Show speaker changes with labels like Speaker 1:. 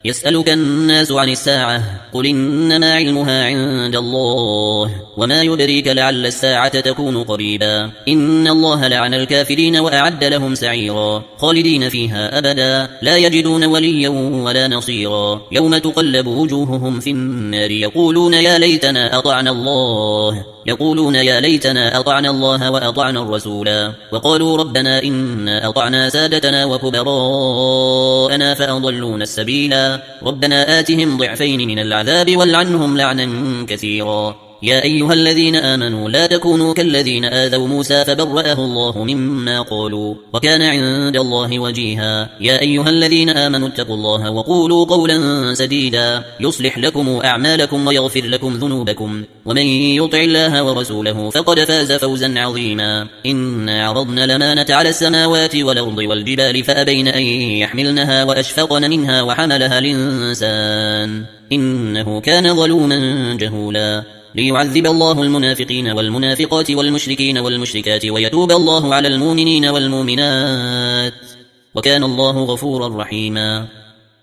Speaker 1: يسألك الناس عن الساعة قل إنما علمها عند الله وما يدريك لعل الساعة تكون قريبا إن الله لعن الكافرين وأعد لهم سعيرا خالدين فيها أبدا لا يجدون وليا ولا نصيرا يوم تقلب وجوههم في النار يقولون يا ليتنا أطعنا الله وأطعنا الرسولا وقالوا ربنا إنا أطعنا سادتنا وكبراءنا فأضلونا السبيلا ربنا آتهم ضعفين من العذاب والعنهم لعنا كثيرا يا أيها الذين آمنوا لا تكونوا كالذين آذوا موسى فبرأه الله مما قالوا وكان عند الله وجيها يا أيها الذين آمنوا اتقوا الله وقولوا قولا سديدا يصلح لكم أعمالكم ويغفر لكم ذنوبكم ومن يطع الله ورسوله فقد فاز فوزا عظيما إنا عرضنا الأمانة على السماوات والأرض والجبال فأبين أن يحملنها وأشفقن منها وحملها الإنسان إنه كان ظلوما جهولا ليعذب الله المنافقين والمنافقات والمشركين والمشركات ويتوب الله على المؤمنين والمؤمنات وكان الله غفورا رحيما